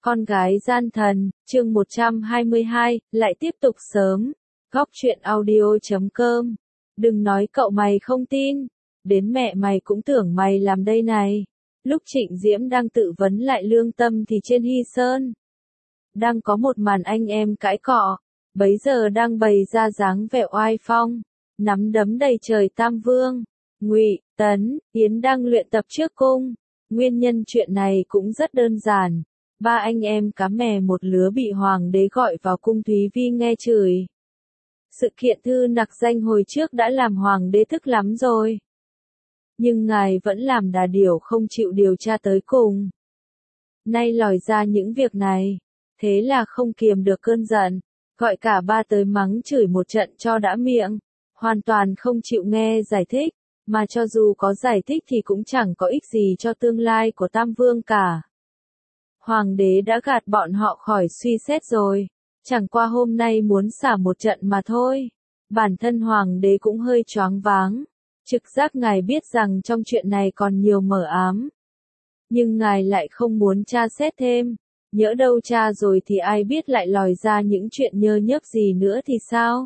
Con gái gian thần, chương 122, lại tiếp tục sớm. Góc truyện audio.com. Đừng nói cậu mày không tin. Đến mẹ mày cũng tưởng mày làm đây này. Lúc Trịnh Diễm đang tự vấn lại lương tâm thì trên Hy Sơn đang có một màn anh em cãi cọ. Bấy giờ đang bày ra dáng vẻ oai phong. Nắm đấm đầy trời Tam Vương, Ngụy, Tấn, Yến đang luyện tập trước cung. Nguyên nhân chuyện này cũng rất đơn giản. Ba anh em cá mè một lứa bị hoàng đế gọi vào cung Thúy Vi nghe chửi. Sự kiện thư nặc danh hồi trước đã làm hoàng đế tức lắm rồi. Nhưng ngài vẫn làm đà điểu không chịu điều tra tới cùng. Nay lòi ra những việc này. Thế là không kiềm được cơn giận. Gọi cả ba tới mắng chửi một trận cho đã miệng. Hoàn toàn không chịu nghe giải thích. Mà cho dù có giải thích thì cũng chẳng có ích gì cho tương lai của Tam Vương cả. Hoàng đế đã gạt bọn họ khỏi suy xét rồi. Chẳng qua hôm nay muốn xả một trận mà thôi. Bản thân hoàng đế cũng hơi choáng váng. Trực giác ngài biết rằng trong chuyện này còn nhiều mờ ám. Nhưng ngài lại không muốn tra xét thêm. Nhỡ đâu tra rồi thì ai biết lại lòi ra những chuyện nhơ nhớp gì nữa thì sao?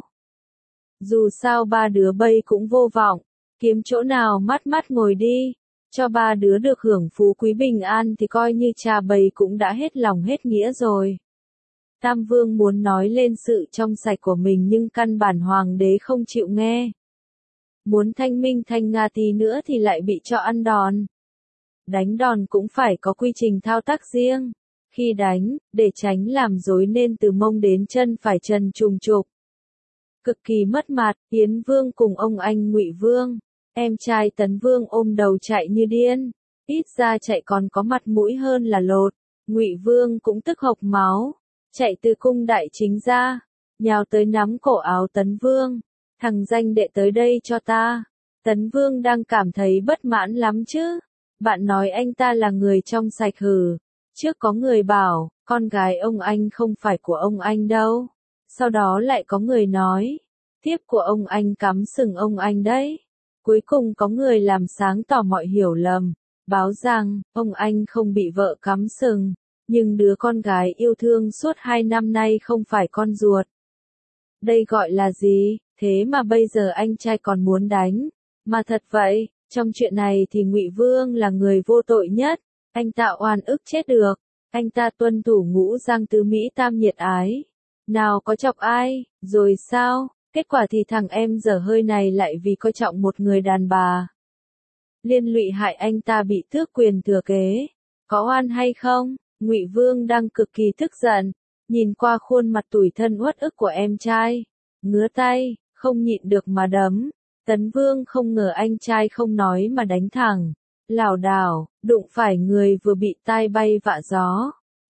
Dù sao ba đứa bây cũng vô vọng. Kiếm chỗ nào mát mát ngồi đi. Cho ba đứa được hưởng phú quý bình an thì coi như cha bầy cũng đã hết lòng hết nghĩa rồi. Tam Vương muốn nói lên sự trong sạch của mình nhưng căn bản hoàng đế không chịu nghe. Muốn thanh minh thanh nga tí nữa thì lại bị cho ăn đòn. Đánh đòn cũng phải có quy trình thao tác riêng. Khi đánh, để tránh làm rối nên từ mông đến chân phải trần trùng trục. Cực kỳ mất mặt, Yến Vương cùng ông anh Ngụy Vương. Em trai Tấn Vương ôm đầu chạy như điên, ít ra chạy còn có mặt mũi hơn là lột. Ngụy Vương cũng tức hộc máu, chạy từ cung đại chính ra, nhào tới nắm cổ áo Tấn Vương. Thằng danh đệ tới đây cho ta. Tấn Vương đang cảm thấy bất mãn lắm chứ. Bạn nói anh ta là người trong sạch hử. Trước có người bảo, con gái ông anh không phải của ông anh đâu. Sau đó lại có người nói, tiếp của ông anh cắm sừng ông anh đấy. Cuối cùng có người làm sáng tỏ mọi hiểu lầm, báo rằng, ông anh không bị vợ cắm sừng, nhưng đứa con gái yêu thương suốt 2 năm nay không phải con ruột. Đây gọi là gì, thế mà bây giờ anh trai còn muốn đánh, mà thật vậy, trong chuyện này thì Ngụy Vương là người vô tội nhất, anh ta oan ức chết được, anh ta tuân thủ ngũ giang tứ mỹ tam nhiệt ái, nào có chọc ai, rồi sao? Kết quả thì thằng em dở hơi này lại vì coi trọng một người đàn bà. Liên lụy hại anh ta bị tước quyền thừa kế. Có oan hay không? Ngụy Vương đang cực kỳ tức giận. Nhìn qua khuôn mặt tủi thân uất ức của em trai. Ngứa tay, không nhịn được mà đấm. Tấn Vương không ngờ anh trai không nói mà đánh thẳng. Lảo đảo, đụng phải người vừa bị tai bay vạ gió.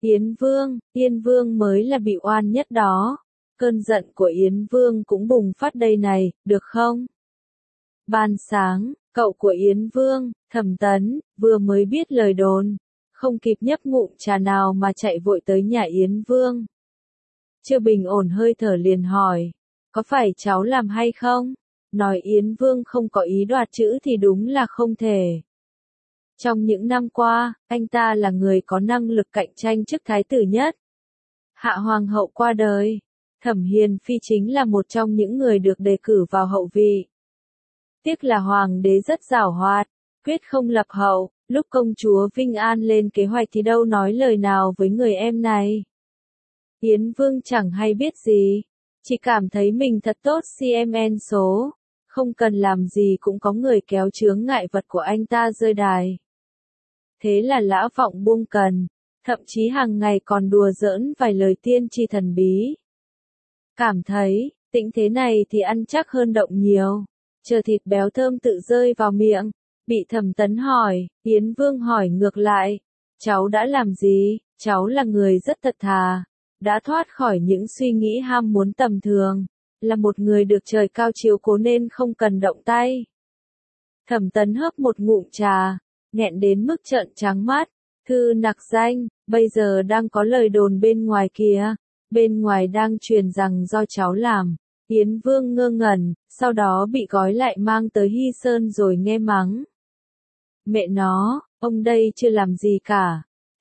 Yên Vương mới là bị oan nhất đó. Cơn giận của Yến Vương cũng bùng phát đây này, được không? Ban sáng, cậu của Yến Vương, Thẩm Tấn, vừa mới biết lời đồn. Không kịp nhấp ngụm trà nào mà chạy vội tới nhà Yến Vương. Chưa bình ổn hơi thở liền hỏi, có phải cháu làm hay không? Nói Yến Vương không có ý đoạt chữ thì đúng là không thể. Trong những năm qua, anh ta là người có năng lực cạnh tranh chức thái tử nhất. Hạ Hoàng hậu qua đời. Thẩm Hiền Phi chính là một trong những người được đề cử vào hậu vị. Tiếc là hoàng đế rất giảo hoạt, quyết không lập hậu, lúc công chúa Vinh An lên kế hoạch thì đâu nói lời nào với người em này. Yến Vương chẳng hay biết gì, chỉ cảm thấy mình thật tốt CMN số, không cần làm gì cũng có người kéo chướng ngại vật của anh ta rơi đài. Thế là Lã Vọng buông cần, thậm chí hàng ngày còn đùa giỡn vài lời tiên tri thần bí. Cảm thấy, tĩnh thế này thì ăn chắc hơn động nhiều. Chờ thịt béo thơm tự rơi vào miệng. Bị Thẩm Tấn hỏi, Yến Vương hỏi ngược lại. Cháu đã làm gì? Cháu là người rất thật thà. Đã thoát khỏi những suy nghĩ ham muốn tầm thường. Là một người được trời cao chiếu cố nên không cần động tay. Thẩm Tấn hớp một ngụm trà. Nghẹn đến mức trợn trắng mắt. Thư nặc danh, bây giờ đang có lời đồn bên ngoài kìa. Bên ngoài đang truyền rằng do cháu làm. Yến Vương ngơ ngẩn, sau đó bị gói lại mang tới Hy Sơn rồi nghe mắng. Mẹ nó, ông đây chưa làm gì cả.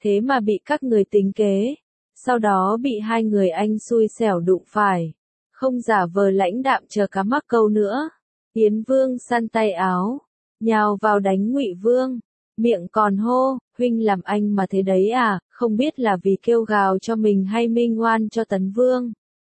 thế mà bị các người tính kế, sau đó bị hai người anh xui xẻo đụng phải, không giả vờ lãnh đạm chờ cá mắc câu nữa. Yến Vương săn tay áo, nhào vào đánh Ngụy Vương, miệng còn hô, huynh làm anh mà thế đấy à, không biết là vì kêu gào cho mình hay minh oan cho Tấn Vương.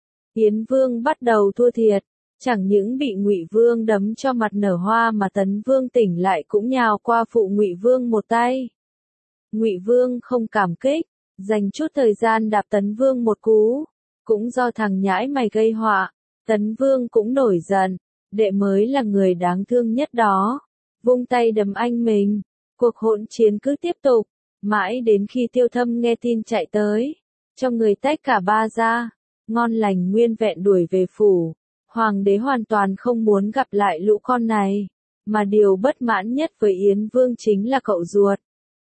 Yến Vương bắt đầu thua thiệt, chẳng những bị Ngụy Vương đấm cho mặt nở hoa mà Tấn Vương tỉnh lại cũng nhào qua phụ Ngụy Vương một tay. Ngụy Vương không cảm kích, dành chút thời gian đạp Tấn Vương một cú, cũng do thằng nhãi mày gây họa, Tấn Vương cũng nổi giận, đệ mới là người đáng thương nhất đó, vung tay đấm anh mình. Cuộc hỗn chiến cứ tiếp tục, mãi đến khi Tiêu Thâm nghe tin chạy tới, cho người tách cả ba ra, ngon lành nguyên vẹn đuổi về phủ. Hoàng đế hoàn toàn không muốn gặp lại lũ con này, mà điều bất mãn nhất với Yến Vương chính là cậu ruột.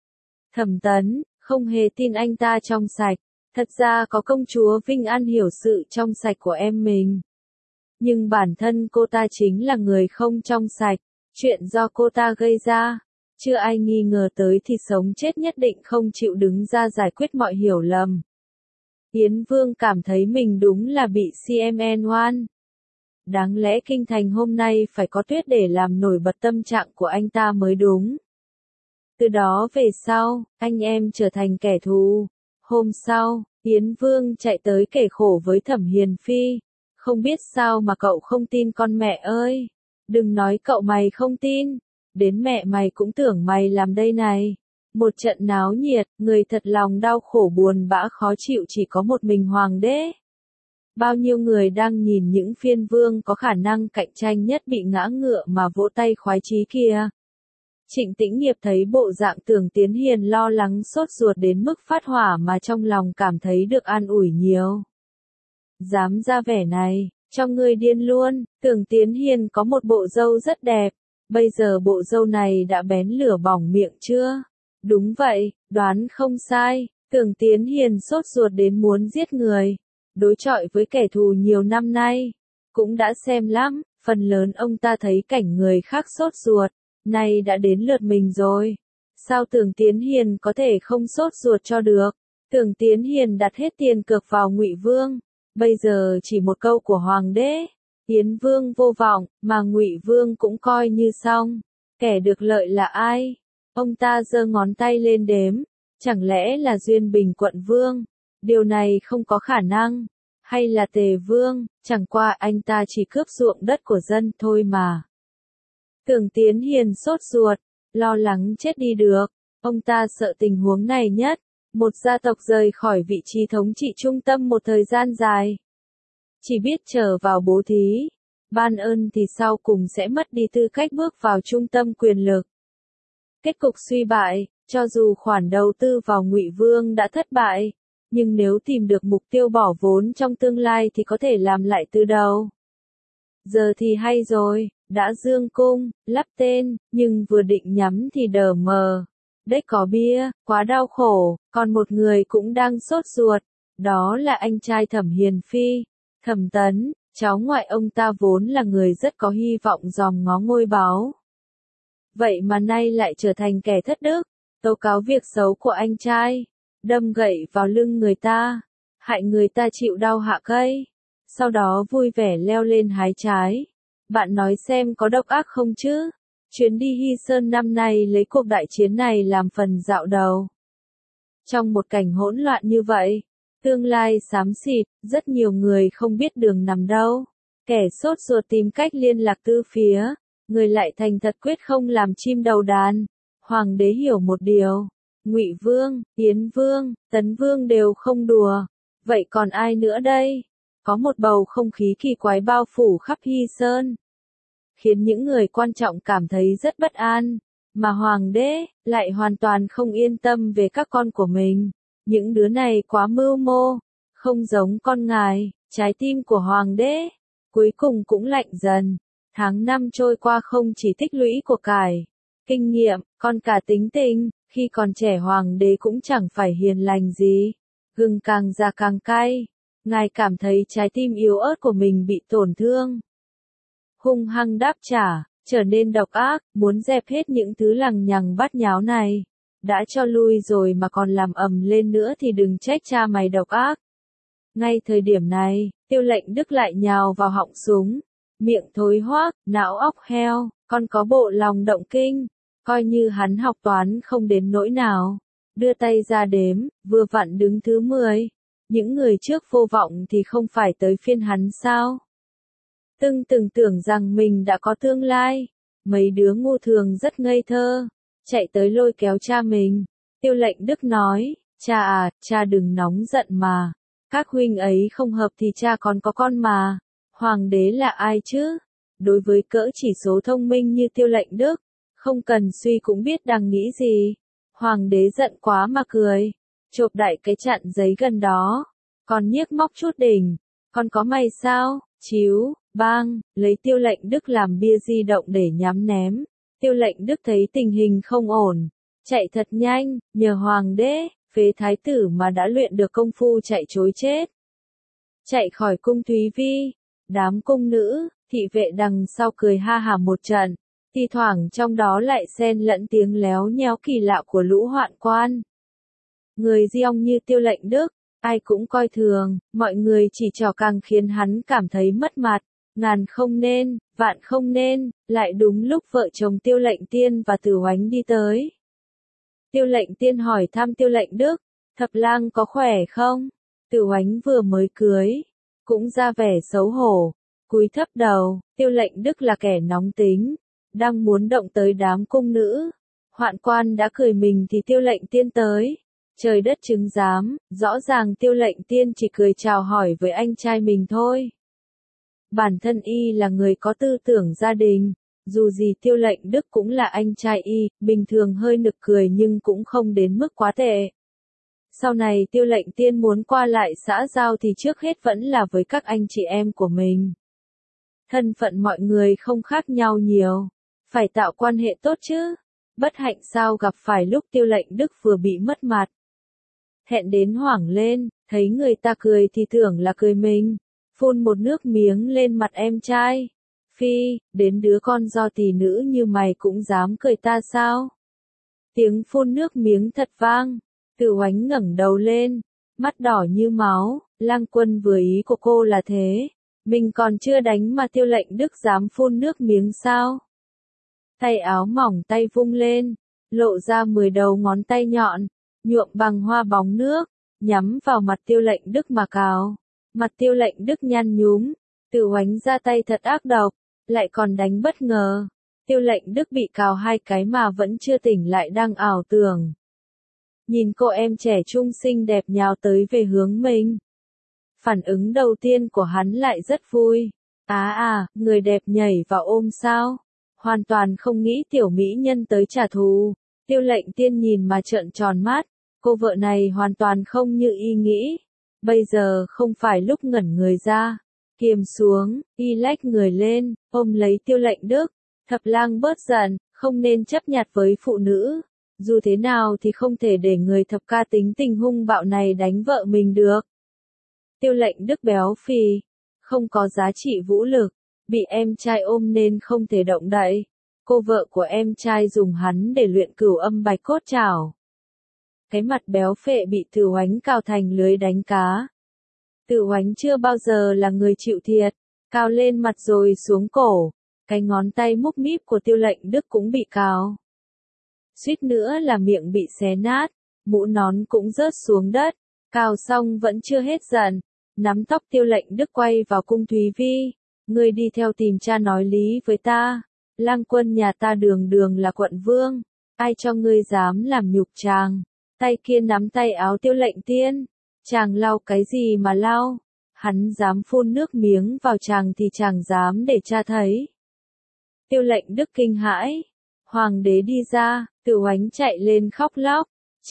Thẩm Tấn, không hề tin anh ta trong sạch, thật ra có công chúa Vinh An hiểu sự trong sạch của em mình. Nhưng bản thân cô ta chính là người không trong sạch, chuyện do cô ta gây ra. Chưa ai nghi ngờ tới thì sống chết nhất định không chịu đứng ra giải quyết mọi hiểu lầm. Yến Vương cảm thấy mình đúng là bị CMN oan. Đáng lẽ kinh thành hôm nay phải có tuyết để làm nổi bật tâm trạng của anh ta mới đúng. Từ đó về sau, anh em trở thành kẻ thù. Hôm sau, Yến Vương chạy tới kể khổ với Thẩm Hiền Phi. Không biết sao mà cậu không tin con mẹ ơi. Đừng nói cậu mày không tin. Đến mẹ mày cũng tưởng mày làm đây này. Một trận náo nhiệt, người thật lòng đau khổ buồn bã khó chịu chỉ có một mình hoàng đế. Bao nhiêu người đang nhìn những phiên vương có khả năng cạnh tranh nhất bị ngã ngựa mà vỗ tay khoái chí kia. Trịnh Tĩnh Nghiệp thấy bộ dạng Tưởng Tiến Hiền lo lắng sốt ruột đến mức phát hỏa mà trong lòng cảm thấy được an ủi nhiều. Dám ra vẻ này, cho ngươi điên luôn, Tưởng Tiến Hiền có một bộ râu rất đẹp. Bây giờ bộ râu này đã bén lửa bỏng miệng chưa? Đúng vậy, đoán không sai, Tưởng Tiến Hiền sốt ruột đến muốn giết người. Đối chọi với kẻ thù nhiều năm nay, cũng đã xem lắm, phần lớn ông ta thấy cảnh người khác sốt ruột, nay đã đến lượt mình rồi. Sao Tưởng Tiến Hiền có thể không sốt ruột cho được? Tưởng Tiến Hiền đặt hết tiền cược vào Ngụy Vương, bây giờ chỉ một câu của hoàng đế, Yến Vương vô vọng, mà Ngụy Vương cũng coi như xong. Kẻ được lợi là ai? Ông ta giơ ngón tay lên đếm, chẳng lẽ là Duyên Bình quận vương? Điều này không có khả năng. Hay là Tề Vương, chẳng qua anh ta chỉ cướp ruộng đất của dân thôi mà. Tưởng Tiến Hiền sốt ruột, lo lắng chết đi được. Ông ta sợ tình huống này nhất. Một gia tộc rời khỏi vị trí thống trị trung tâm một thời gian dài. Chỉ biết chờ vào bố thí, ban ơn thì sau cùng sẽ mất đi tư cách bước vào trung tâm quyền lực. Kết cục suy bại, cho dù khoản đầu tư vào Ngụy Vương đã thất bại, nhưng nếu tìm được mục tiêu bỏ vốn trong tương lai thì có thể làm lại từ đầu. Giờ thì hay rồi, đã dương cung, lắp tên, nhưng vừa định nhắm thì đờ mờ. Đấy có bia, quá đau khổ, còn một người cũng đang sốt ruột, đó là anh trai Thẩm Hiền Phi, Thẩm Tấn, cháu ngoại ông ta vốn là người rất có hy vọng dòm ngó ngôi báu. Vậy mà nay lại trở thành kẻ thất đức, tố cáo việc xấu của anh trai, đâm gậy vào lưng người ta, hại người ta chịu đau hạ cây, sau đó vui vẻ leo lên hái trái. Bạn nói xem có độc ác không chứ? Chuyến đi Hy Sơn năm nay lấy cuộc đại chiến này làm phần dạo đầu. Trong một cảnh hỗn loạn như vậy, tương lai xám xịt, rất nhiều người không biết đường nằm đâu. Kẻ sốt ruột tìm cách liên lạc từ phía, người lại thành thật quyết không làm chim đầu đàn. Hoàng đế hiểu một điều, Ngụy Vương, Yến Vương, Tấn Vương đều không đùa. Vậy còn ai nữa đây? Có một bầu không khí kỳ quái bao phủ khắp Hy Sơn, khiến những người quan trọng cảm thấy rất bất an, mà hoàng đế lại hoàn toàn không yên tâm về các con của mình. Những đứa này quá mưu mô, không giống con ngài. Trái tim của hoàng đế cuối cùng cũng lạnh dần. Tháng năm trôi qua không chỉ tích lũy của cải, kinh nghiệm, còn cả tính tình. Khi còn trẻ hoàng đế cũng chẳng phải hiền lành gì, gừng càng già càng cay. Ngài cảm thấy trái tim yếu ớt của mình bị tổn thương, hung hăng đáp trả, trở nên độc ác, muốn dẹp hết những thứ lằng nhằng bát nháo này. đã cho lui rồi mà còn làm ầm lên nữa thì đừng trách cha mày độc ác. Ngay thời điểm này, Tiêu Lệnh Đức lại nhào vào họng súng, miệng thối hoác, não óc heo, còn có bộ lòng động kinh, coi như hắn học toán không đến nỗi nào. Đưa tay ra đếm, vừa vặn đứng thứ 10. Những người trước vô vọng thì không phải tới phiên hắn sao? Từng tưởng rằng mình đã có tương lai. Mấy đứa ngu thường rất ngây thơ, chạy tới lôi kéo cha mình. Tiêu Lệnh Đức nói, cha à, cha đừng nóng giận mà. Các huynh ấy không hợp thì cha còn có con mà. Hoàng đế là ai chứ? Đối với cỡ chỉ số thông minh như Tiêu Lệnh Đức, không cần suy cũng biết đang nghĩ gì. Hoàng đế giận quá mà cười, chộp đại cái chặn giấy gần đó. Còn nhiếc móc chút đỉnh, còn có mày sao? Chíu, bang, lấy Tiêu Lệnh Đức làm bia di động để nhắm ném. Tiêu Lệnh Đức thấy tình hình không ổn, chạy thật nhanh, nhờ hoàng đế, phế thái tử mà đã luyện được công phu chạy trối chết. Chạy khỏi cung Thúy Vi, đám cung nữ, thị vệ đằng sau cười ha hả một trận, thi thoảng trong đó lại xen lẫn tiếng léo nhéo kỳ lạ của lũ hoạn quan. Người Giong như Tiêu Lệnh Đức, ai cũng coi thường, mọi người chỉ trò càng khiến hắn cảm thấy mất mặt. Ngàn không nên, vạn không nên, lại đúng lúc vợ chồng Tiêu Lệnh Tiên và Tử Oánh đi tới. Tiêu Lệnh Tiên hỏi thăm Tiêu Lệnh Đức, Thập lang có khỏe không? Tử Oánh vừa mới cưới, cũng ra vẻ xấu hổ, cúi thấp đầu. Tiêu Lệnh Đức là kẻ nóng tính, đang muốn động tới đám cung nữ. Hoạn quan đã cười mình thì Tiêu Lệnh Tiên tới. Trời đất chứng giám, rõ ràng Tiêu Lệnh Tiên chỉ cười chào hỏi với anh trai mình thôi. Bản thân y là người có tư tưởng gia đình, dù gì Tiêu Lệnh Đức cũng là anh trai y, bình thường hơi nực cười nhưng cũng không đến mức quá tệ. Sau này Tiêu Lệnh Tiên muốn qua lại xã giao thì trước hết vẫn là với các anh chị em của mình. Thân phận mọi người không khác nhau nhiều, phải tạo quan hệ tốt chứ. Bất hạnh sao gặp phải lúc Tiêu Lệnh Đức vừa bị mất mặt. Thẹn đến hoảng lên, thấy người ta cười thì tưởng là cười mình. Phun một nước miếng lên mặt em trai. Phi, đến đứa con do tỷ nữ như mày cũng dám cười ta sao? Tiếng phun nước miếng thật vang. Tử Oánh ngẩng đầu lên, mắt đỏ như máu. Lang Quân vừa ý của cô là thế, mình còn chưa đánh mà Tiêu Lệnh Đức dám phun nước miếng sao? Tay áo mỏng tay vung lên, lộ ra 10 đầu ngón tay nhọn, nhuộm bằng hoa bóng nước, nhắm vào mặt Tiêu Lệnh Đức mà cào. Mặt Tiêu Lệnh Đức nhăn nhúm, Tử Oánh ra tay thật ác độc, lại còn đánh bất ngờ. Tiêu Lệnh Đức bị cào 2 cái mà vẫn chưa tỉnh lại đang ảo tưởng. Nhìn cô em trẻ trung xinh đẹp nhào tới về hướng mình. Phản ứng đầu tiên của hắn lại rất vui. Người đẹp nhảy vào ôm sao? Hoàn toàn không nghĩ tiểu mỹ nhân tới trả thù. Tiêu Lệnh Tiên nhìn mà trợn tròn mắt, cô vợ này hoàn toàn không như y nghĩ. Bây giờ không phải lúc ngẩn người ra. Kiềm xuống, y lách người lên, ôm lấy Tiêu Lệnh Đức. Thập lang bớt giận, không nên chấp nhặt với phụ nữ. Dù thế nào thì không thể để người thập ca tính tình hung bạo này đánh vợ mình được. Tiêu Lệnh Đức béo phì, không có giá trị vũ lực, bị em trai ôm nên không thể động đậy. Cô vợ của em trai dùng hắn để luyện cửu âm bạch cốt trảo. Cái mặt béo phệ bị Tử Oánh cào thành lưới đánh cá. Tử Oánh chưa bao giờ là người chịu thiệt, cào lên mặt rồi xuống cổ. Cái ngón tay múc míp của Tiêu Lệnh Đức cũng bị cào. Suýt nữa là miệng bị xé nát, mũ nón cũng rớt xuống đất. Cào xong vẫn chưa hết giận, nắm tóc Tiêu Lệnh Đức quay vào cung Thúy Vi. Ngươi đi theo tìm cha nói lý với ta. Lang Quân nhà ta đường đường là quận vương, ai cho ngươi dám làm nhục chàng? Tay kia nắm tay áo Tiêu Lệnh Tiên. Chàng lau cái gì mà lau? Hắn dám phun nước miếng vào chàng thì chàng dám để cha thấy. Tiêu Lệnh Đức kinh hãi. Hoàng đế đi ra, Tử Oánh chạy lên khóc lóc.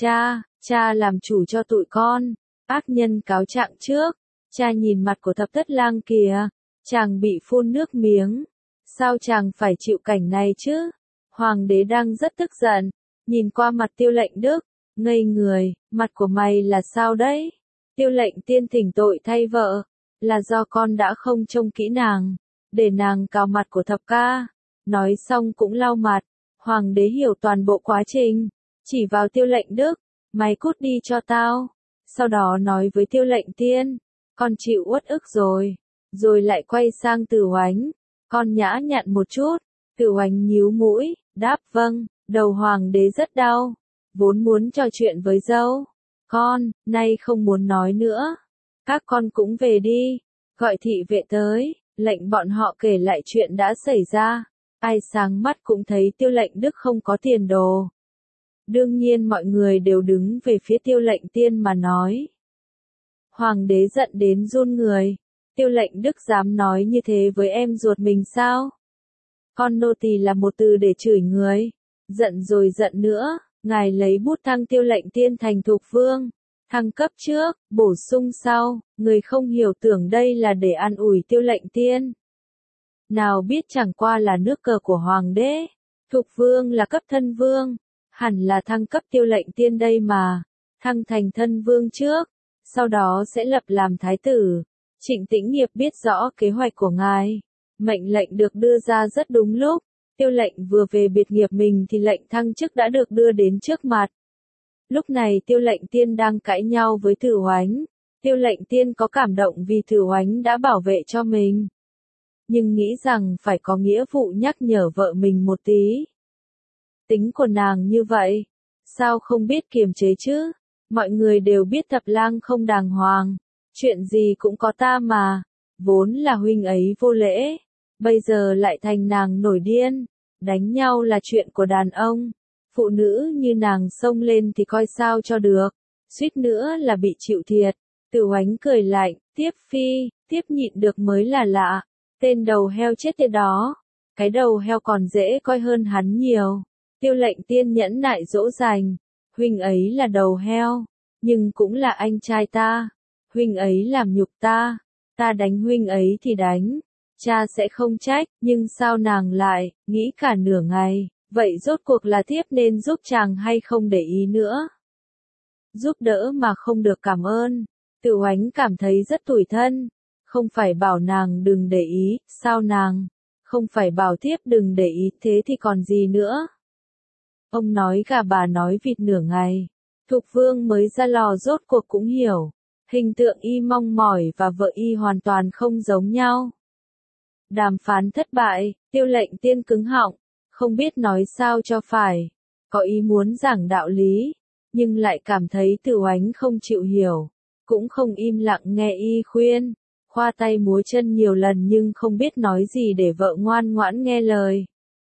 Cha làm chủ cho tụi con. Ác nhân cáo trạng trước. Cha nhìn mặt của thập thất lang kìa. Chàng bị phun nước miếng. Sao chàng phải chịu cảnh này chứ? Hoàng đế đang rất tức giận. Nhìn qua mặt Tiêu Lệnh Đức. Ngây người, mặt của mày là sao đấy? Tiêu Lệnh Tiên thỉnh tội thay vợ. Là do con đã không trông kỹ nàng. Để nàng cào mặt của thập ca. Nói xong cũng lau mặt. Hoàng đế hiểu toàn bộ quá trình. chỉ vào Tiêu Lệnh Đức, mày cút đi cho tao. Sau đó nói với Tiêu Lệnh Tiên, con chịu uất ức rồi. Rồi lại quay sang Từ Oánh, con nhã nhặn một chút. Từ Oánh nhíu mũi, đáp vâng, đầu hoàng đế rất đau, vốn muốn trò chuyện với dâu. Con, nay không muốn nói nữa. Các con cũng về đi, gọi thị vệ tới, lệnh bọn họ kể lại chuyện đã xảy ra. Ai sáng mắt cũng thấy Tiêu Lệnh Đức không có tiền đồ. Đương nhiên mọi người đều đứng về phía Tiêu Lệnh Tiên mà nói. Hoàng đế giận đến run người. Tiêu Lệnh Đức dám nói như thế với em ruột mình sao? Con nô tỳ là một từ để chửi người. Giận rồi giận nữa, ngài lấy bút thăng Tiêu Lệnh Tiên thành Thục Vương. Thăng cấp trước, bổ sung sau, người không hiểu tưởng đây là để an ủi Tiêu Lệnh Tiên. Nào biết chẳng qua là nước cờ của Hoàng đế. Thục Vương là cấp thân vương. Hẳn là thăng cấp Tiêu Lệnh Tiên đây mà. Thăng thành thân vương trước, sau đó sẽ lập làm thái tử. Trịnh Tĩnh Nghiệp biết rõ kế hoạch của ngài. Mệnh lệnh được đưa ra rất đúng lúc. Tiêu Lệnh vừa về biệt nghiệp mình thì lệnh thăng chức đã được đưa đến trước mặt. Lúc này Tiêu Lệnh Tiên đang cãi nhau với Từ Oánh. Tiêu Lệnh Tiên có cảm động vì Từ Oánh đã bảo vệ cho mình. Nhưng nghĩ rằng phải có nghĩa vụ nhắc nhở vợ mình một tí. Tính của nàng như vậy, sao không biết kiềm chế chứ? Mọi người đều biết Thập Lang không đàng hoàng. Chuyện gì cũng có ta mà. Vốn là huynh ấy vô lễ. Bây giờ lại thành nàng nổi điên. Đánh nhau là chuyện của đàn ông. Phụ nữ như nàng xông lên thì coi sao cho được. Suýt nữa là bị chịu thiệt. Từ Oánh cười lạnh, tiếp phi, tiếp nhịn được mới là lạ. Tên đầu heo chết tiệt đó. Cái đầu heo còn dễ coi hơn hắn nhiều. Tiêu Lệnh Tiên nhẫn nại dỗ dành. Huynh ấy là đầu heo. Nhưng cũng là anh trai ta. Huynh ấy làm nhục ta. Ta đánh huynh ấy thì đánh. Cha sẽ không trách, nhưng sao nàng lại, nghĩ cả nửa ngày. Vậy rốt cuộc là tiếp nên giúp chàng hay không để ý nữa? Giúp đỡ mà không được cảm ơn. Từ Oánh cảm thấy rất tủi thân. Không phải bảo nàng đừng để ý, sao nàng? Không phải bảo tiếp đừng để ý, thế thì còn gì nữa? Ông nói gà bà nói vịt nửa ngày. Thục Vương mới ra lò rốt cuộc cũng hiểu. Hình tượng y mong mỏi và vợ y hoàn toàn không giống nhau. Đàm phán thất bại, Tiêu Lệnh Tiên cứng họng, không biết nói sao cho phải. Có ý muốn giảng đạo lý, nhưng lại cảm thấy Từ Oánh không chịu hiểu. Cũng không im lặng nghe y khuyên. Khoa tay múa chân nhiều lần nhưng không biết nói gì để vợ ngoan ngoãn nghe lời.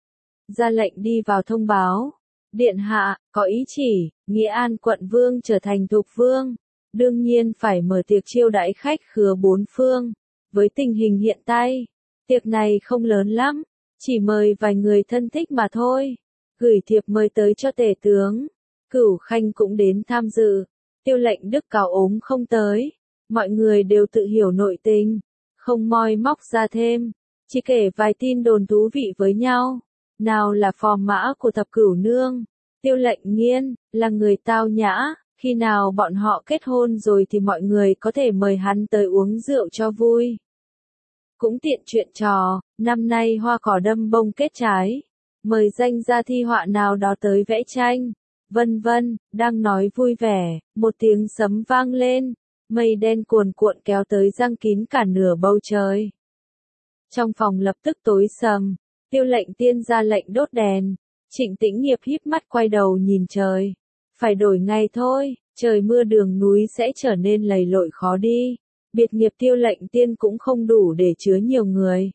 Ra lệnh đi vào thông báo. Điện hạ, có ý chỉ, Nghĩa An quận vương trở thành Thục Vương. Đương nhiên phải mở tiệc chiêu đãi khách khứa bốn phương. Với tình hình hiện tại, tiệc này không lớn lắm, chỉ mời vài người thân thích mà thôi. Gửi thiệp mời tới cho tể tướng. Cửu Khanh cũng đến tham dự. Tiêu Lệnh Đức cáo ốm không tới. Mọi người đều tự hiểu nội tình, không moi móc ra thêm, chỉ kể vài tin đồn thú vị với nhau. Nào là phò mã của Thập Cửu Nương, Tiêu Lệnh Nghiên, là người tao nhã, khi nào bọn họ kết hôn rồi thì mọi người có thể mời hắn tới uống rượu cho vui. Cũng tiện chuyện trò, năm nay hoa cỏ đâm bông kết trái, mời danh gia thi họa nào đó tới vẽ tranh, vân vân. Đang nói vui vẻ, một tiếng sấm vang lên. Mây đen cuồn cuộn kéo tới giăng kín cả nửa bầu trời. Trong phòng lập tức tối sầm, Tiêu Lệnh Tiên ra lệnh đốt đèn. Trịnh Tĩnh Nghiệp híp mắt quay đầu nhìn trời. Phải đổi ngày thôi, trời mưa đường núi sẽ trở nên lầy lội khó đi. Biệt nghiệp Tiêu Lệnh Tiên cũng không đủ để chứa nhiều người.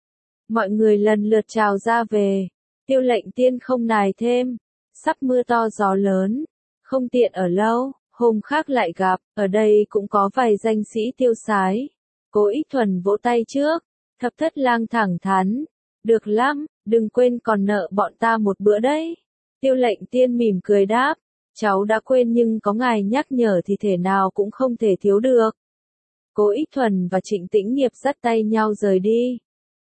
Mọi người lần lượt trào ra về. Tiêu Lệnh Tiên không nài thêm. Sắp mưa to gió lớn, không tiện ở lâu. Hôm khác lại gặp, ở đây cũng có vài danh sĩ tiêu sái. Cố Ích Thuần vỗ tay trước. Thập Thất Lang thẳng thắn. Được lắm, đừng quên còn nợ bọn ta một bữa đấy. Tiêu Lệnh Tiên mỉm cười đáp. Cháu đã quên nhưng có ngài nhắc nhở thì thể nào cũng không thể thiếu được. Cố Ích Thuần và Trịnh Tĩnh Nghiệp dắt tay nhau rời đi.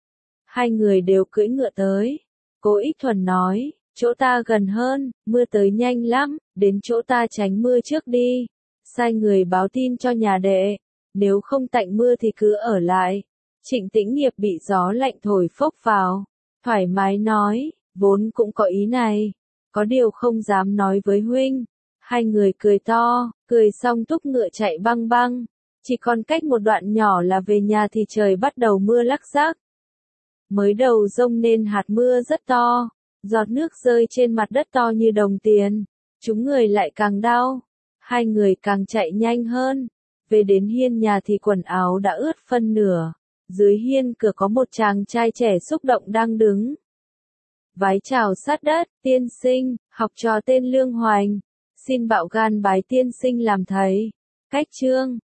Hai người đều cưỡi ngựa tới. Cố Ích Thuần nói. Chỗ ta gần hơn, mưa tới nhanh lắm, đến chỗ ta tránh mưa trước đi. Sai người báo tin cho nhà đệ, nếu không tạnh mưa thì cứ ở lại. Trịnh Tĩnh Nghiệp bị gió lạnh thổi phốc vào, thoải mái nói, vốn cũng có ý này. có điều không dám nói với huynh. Hai người cười to, cười xong thúc ngựa chạy băng băng. Chỉ còn cách một đoạn nhỏ là về nhà thì trời bắt đầu mưa lắc rắc. Mới đầu giông nên hạt mưa rất to, giọt nước rơi trên mặt đất to như đồng tiền. Chúng người lại càng đau, hai người càng chạy nhanh hơn. Về đến hiên nhà thì quần áo đã ướt phân nửa. Dưới hiên cửa có một chàng trai trẻ xúc động đang đứng. Vái chào sát đất, tiên sinh, học trò tên Lương Hoành. Xin bạo gan bái tiên sinh làm thầy. Cách chương